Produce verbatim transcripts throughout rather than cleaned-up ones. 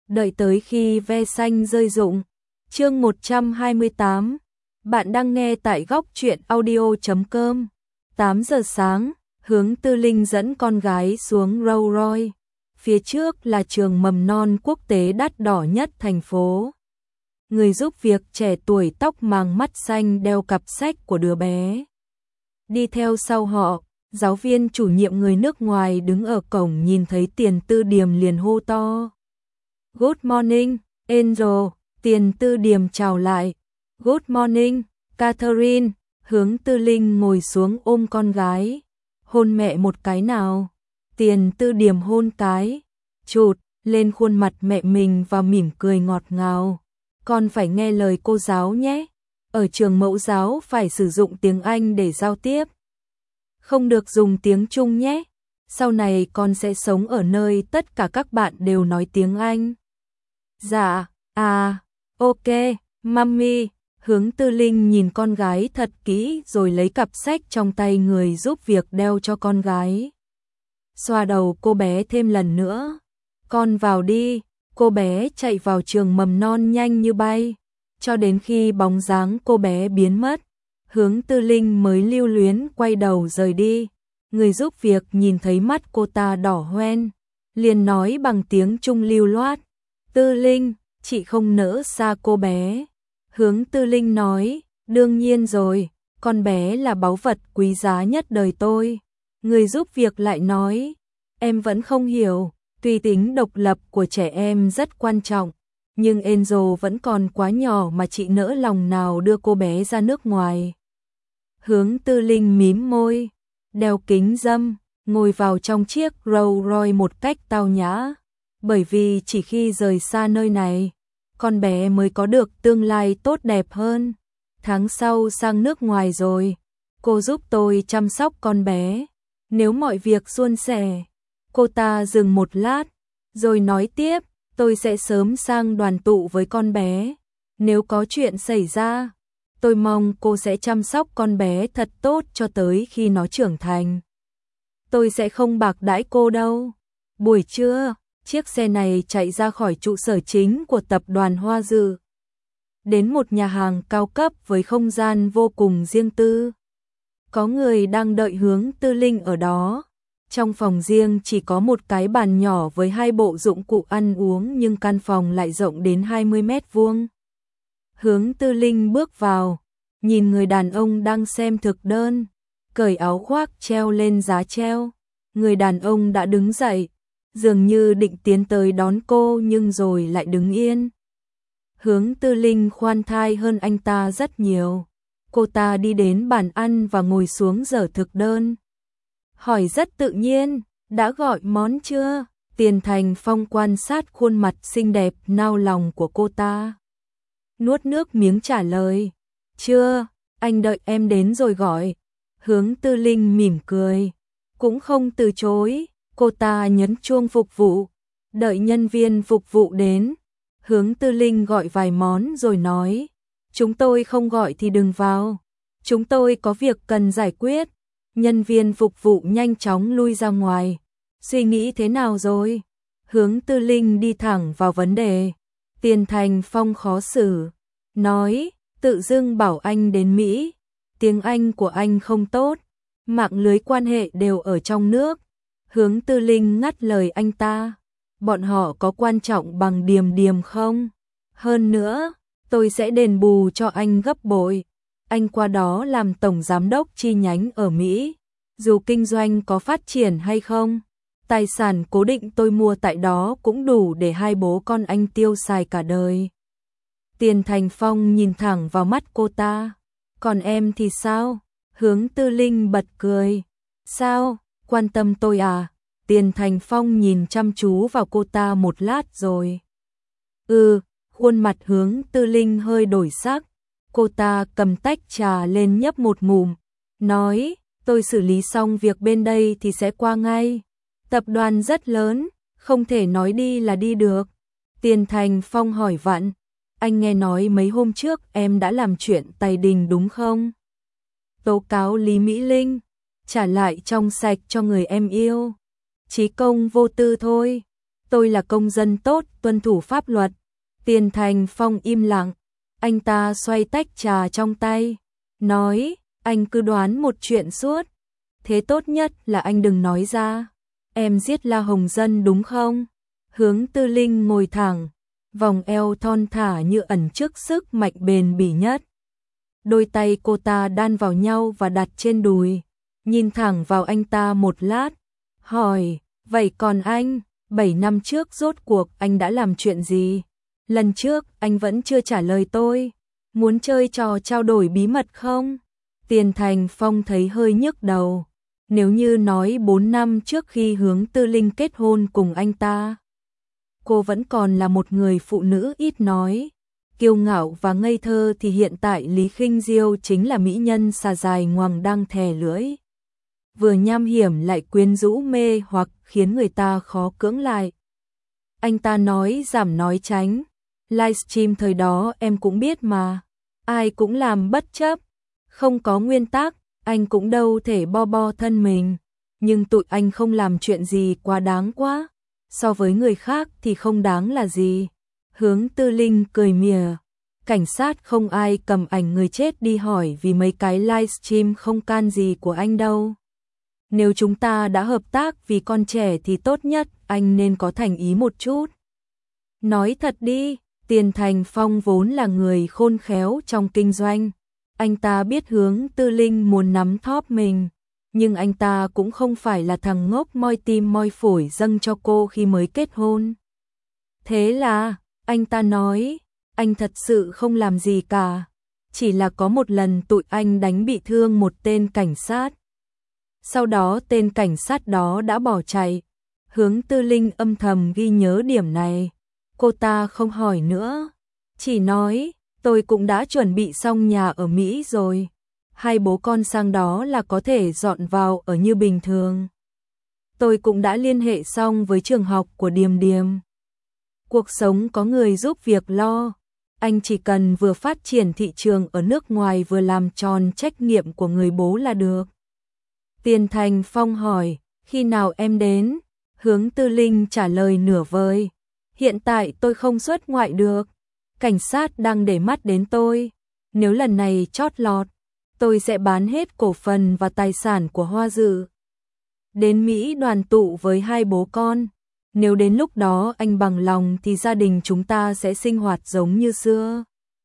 đợi tới khi ve xanh rơi rụng. Chương một trăm hai mươi tám. Bạn đang nghe tại góc truyện audio chấm com. tám giờ sáng, Hướng Tư Linh dẫn con gái xuống Rolls Royce. Phía trước là trường mầm non quốc tế đắt đỏ nhất thành phố. Người giúp việc trẻ tuổi tóc màng mắt xanh đeo cặp sách của đứa bé. Đi theo sau họ, giáo viên chủ nhiệm người nước ngoài đứng ở cổng nhìn thấy Tiền Tư Điềm liền hô to. Good morning, Angel. Tiền Tư Điềm chào lại. Good morning, Catherine. Hướng Tư Linh ngồi xuống ôm con gái. Hôn mẹ một cái nào. Tiền Tư Điềm hôn cái. Chụt lên khuôn mặt mẹ mình và mỉm cười ngọt ngào. Con phải nghe lời cô giáo nhé. Ở trường mẫu giáo phải sử dụng tiếng Anh để giao tiếp. Không được dùng tiếng Trung nhé. Sau này con sẽ sống ở nơi tất cả các bạn đều nói tiếng Anh. Dạ, à, ok, mummy. Hướng Tư Linh nhìn con gái thật kỹ rồi lấy cặp sách trong tay người giúp việc đeo cho con gái. Xoa đầu cô bé thêm lần nữa. Con vào đi. Cô bé chạy vào trường mầm non nhanh như bay. Cho đến khi bóng dáng cô bé biến mất, Hướng Tư Linh mới lưu luyến quay đầu rời đi. Người giúp việc nhìn thấy mắt cô ta đỏ hoen, liền nói bằng tiếng Trung lưu loát. Tư Linh, chị không nỡ xa cô bé. Hướng Tư Linh nói, đương nhiên rồi, con bé là báu vật quý giá nhất đời tôi. Người giúp việc lại nói, em vẫn không hiểu, tuy tính độc lập của trẻ em rất quan trọng, nhưng Angel vẫn còn quá nhỏ mà chị nỡ lòng nào đưa cô bé ra nước ngoài. Hướng Tư Linh mím môi, đeo kính râm, ngồi vào trong chiếc Rolls Royce một cách tao nhã, bởi vì chỉ khi rời xa nơi này, con bé mới có được tương lai tốt đẹp hơn. Tháng sau sang nước ngoài rồi, cô giúp tôi chăm sóc con bé, nếu mọi việc suôn sẻ. Cô ta dừng một lát, rồi nói tiếp, tôi sẽ sớm sang đoàn tụ với con bé. Nếu có chuyện xảy ra, tôi mong cô sẽ chăm sóc con bé thật tốt cho tới khi nó trưởng thành. Tôi sẽ không bạc đãi cô đâu. Buổi trưa, chiếc xe này chạy ra khỏi trụ sở chính của tập đoàn Hoa Dự, đến một nhà hàng cao cấp với không gian vô cùng riêng tư. Có người đang đợi Hướng Tư Linh ở đó. Trong phòng riêng chỉ có một cái bàn nhỏ với hai bộ dụng cụ ăn uống, nhưng căn phòng lại rộng đến hai mươi mét vuông. Hướng Tư Linh bước vào, nhìn người đàn ông đang xem thực đơn, cởi áo khoác treo lên giá treo. Người đàn ông đã đứng dậy, dường như định tiến tới đón cô nhưng rồi lại đứng yên. Hướng Tư Linh khoan thai hơn anh ta rất nhiều. Cô ta đi đến bàn ăn và ngồi xuống dở thực đơn. Hỏi rất tự nhiên, đã gọi món chưa? Tiền Thành Phong quan sát khuôn mặt xinh đẹp nao lòng của cô ta. Nuốt nước miếng trả lời, chưa, anh đợi em đến rồi gọi. Hướng Tư Linh mỉm cười, cũng không từ chối. Cô ta nhấn chuông phục vụ, đợi nhân viên phục vụ đến. Hướng Tư Linh gọi vài món rồi nói, chúng tôi không gọi thì đừng vào, chúng tôi có việc cần giải quyết. Nhân viên phục vụ nhanh chóng lui ra ngoài. Suy nghĩ thế nào rồi? Hướng Tư Linh đi thẳng vào vấn đề. Tiền Thành Phong khó xử, nói, tự dưng bảo anh đến Mỹ, tiếng Anh của anh không tốt, mạng lưới quan hệ đều ở trong nước. Hướng Tư Linh ngắt lời anh ta, bọn họ có quan trọng bằng Điềm Điềm không? Hơn nữa, tôi sẽ đền bù cho anh gấp bội. Anh qua đó làm tổng giám đốc chi nhánh ở Mỹ, dù kinh doanh có phát triển hay không, tài sản cố định tôi mua tại đó cũng đủ để hai bố con anh tiêu xài cả đời. Tiền Thành Phong nhìn thẳng vào mắt cô ta, còn em thì sao? Hướng Tư Linh bật cười, sao, quan tâm tôi à? Tiền Thành Phong nhìn chăm chú vào cô ta một lát rồi. Ừ, khuôn mặt Hướng Tư Linh hơi đổi sắc. Cô ta cầm tách trà lên nhấp một ngụm, nói, tôi xử lý xong việc bên đây thì sẽ qua ngay. Tập đoàn rất lớn, không thể nói đi là đi được. Tiền Thành Phong hỏi vặn, anh nghe nói mấy hôm trước em đã làm chuyện tày đình đúng không? Tố cáo Lý Mỹ Linh, trả lại trong sạch cho người em yêu. Chí công vô tư thôi. tôi là công dân tốt, tuân thủ pháp luật. Tiền Thành Phong im lặng, anh ta xoay tách trà trong tay, nói, anh cứ đoán một chuyện suốt. Thế tốt nhất là anh đừng nói ra. Em giết La Hồng Dân đúng không? Hướng Tư Linh ngồi thẳng, vòng eo thon thả như ẩn trước sức mạnh bền bỉ nhất. Đôi tay cô ta đan vào nhau và đặt trên đùi, nhìn thẳng vào anh ta một lát, hỏi, vậy còn anh, bảy năm trước rốt cuộc anh đã làm chuyện gì? Lần trước anh vẫn chưa trả lời tôi, muốn chơi trò trao đổi bí mật không? Tiền Thành Phong thấy hơi nhức đầu, nếu như nói bốn năm trước khi Hướng Tư Linh kết hôn cùng anh ta, cô vẫn còn là một người phụ nữ ít nói, kiêu ngạo và ngây thơ, thì hiện tại Lý Khinh Diêu chính là mỹ nhân xà dài ngoằng đang thè lưỡi, vừa nham hiểm lại quyến rũ mê hoặc, khiến người ta khó cưỡng lại. Anh ta nói giảm nói tránh, livestream thời đó em cũng biết mà, ai cũng làm bất chấp, không có nguyên tắc, anh cũng đâu thể bo bo thân mình, nhưng tụi anh không làm chuyện gì quá đáng quá, so với người khác thì không đáng là gì. Hướng Tư Linh cười mỉa, cảnh sát không ai cầm ảnh người chết đi hỏi vì mấy cái livestream không can gì của anh đâu. Nếu chúng ta đã hợp tác vì con trẻ thì tốt nhất anh nên có thành ý một chút. Nói thật đi, Tiền Thành Phong vốn là người khôn khéo trong kinh doanh. Anh ta biết Hướng Tư Linh muốn nắm thóp mình, nhưng anh ta cũng không phải là thằng ngốc moi tim moi phổi dâng cho cô khi mới kết hôn. Thế là, anh ta nói, anh thật sự không làm gì cả, chỉ là có một lần tụi anh đánh bị thương một tên cảnh sát. Sau đó tên cảnh sát đó đã bỏ chạy. Hướng Tư Linh âm thầm ghi nhớ điểm này. Cô ta không hỏi nữa, chỉ nói, tôi cũng đã chuẩn bị xong nhà ở Mỹ rồi. Hai bố con sang đó là có thể dọn vào ở như bình thường. Tôi cũng đã liên hệ xong với trường học của Điềm Điềm. Cuộc sống có người giúp việc lo. Anh chỉ cần vừa phát triển thị trường ở nước ngoài vừa làm tròn trách nhiệm của người bố là được. Tiền Thành Phong hỏi, khi nào em đến? Hướng Tư Linh trả lời nửa vời, hiện tại tôi không xuất ngoại được. Cảnh sát đang để mắt đến tôi. Nếu lần này chót lọt, tôi sẽ bán hết cổ phần và tài sản của Hoa Dự. Đến Mỹ đoàn tụ với hai bố con. Nếu đến lúc đó anh bằng lòng thì gia đình chúng ta sẽ sinh hoạt giống như xưa.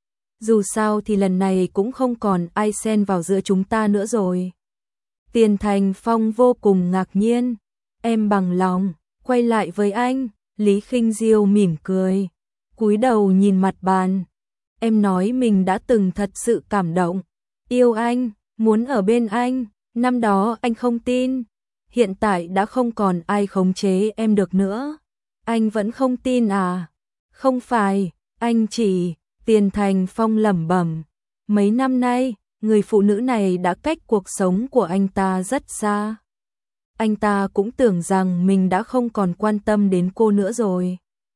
Dù sao thì lần này cũng không còn ai xen vào giữa chúng ta nữa rồi. Tiền Thành Phong vô cùng ngạc nhiên. Em bằng lòng, quay lại với anh. Lý Khinh Diêu mỉm cười, cúi đầu nhìn mặt bàn. Em nói mình đã từng thật sự cảm động, yêu anh, muốn ở bên anh. Năm đó anh không tin, hiện tại đã không còn ai khống chế em được nữa. Anh vẫn không tin à? Không phải, anh chỉ... Tiền Thành Phong lẩm bẩm. Mấy năm nay, người phụ nữ này đã cách cuộc sống của anh ta rất xa. Anh ta cũng tưởng rằng mình đã không còn quan tâm đến cô nữa rồi.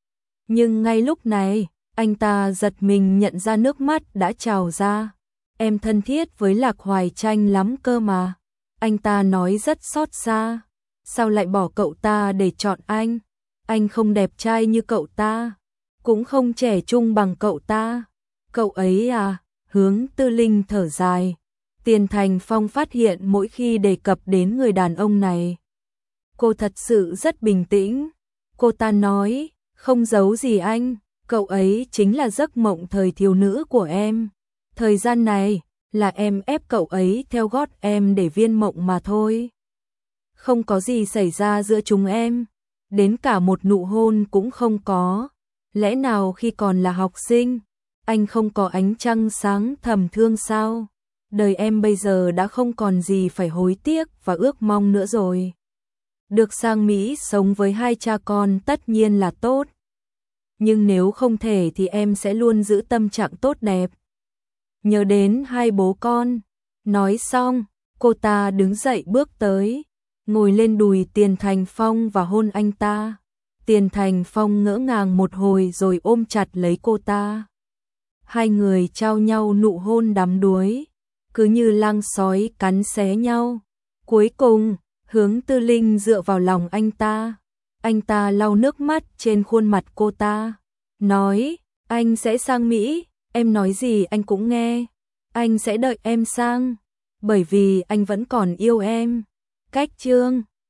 Nhưng ngay lúc này, anh ta giật mình nhận ra nước mắt đã trào ra. Em thân thiết với Lạc Hoài Tranh lắm cơ mà. Anh ta nói rất xót xa. Sao lại bỏ cậu ta để chọn anh? Anh không đẹp trai như cậu ta, cũng không trẻ trung bằng cậu ta. Cậu ấy à? Hướng Tư Linh thở dài. Tiền Thành Phong phát hiện mỗi khi đề cập đến người đàn ông này, cô thật sự rất bình tĩnh. Cô ta nói, không giấu gì anh, cậu ấy chính là giấc mộng thời thiếu nữ của em. Thời gian này, là em ép cậu ấy theo gót em để viên mộng mà thôi. Không có gì xảy ra giữa chúng em, đến cả một nụ hôn cũng không có. Lẽ nào khi còn là học sinh, anh không có ánh trăng sáng thầm thương sao? Đời em bây giờ đã không còn gì phải hối tiếc và ước mong nữa rồi. Được sang Mỹ sống với hai cha con tất nhiên là tốt. Nhưng nếu không thể thì em sẽ luôn giữ tâm trạng tốt đẹp. Nhớ đến hai bố con. Nói xong, cô ta đứng dậy bước tới, ngồi lên đùi Tiền Thành Phong và hôn anh ta. Tiền Thành Phong ngỡ ngàng một hồi rồi ôm chặt lấy cô ta. Hai người trao nhau nụ hôn đắm đuối, cứ như lang sói cắn xé nhau. Cuối cùng, Hướng Tư Linh dựa vào lòng anh ta. Anh ta lau nước mắt trên khuôn mặt cô ta, nói, anh sẽ sang Mỹ, em nói gì anh cũng nghe, anh sẽ đợi em sang, bởi vì anh vẫn còn yêu em. Cách chương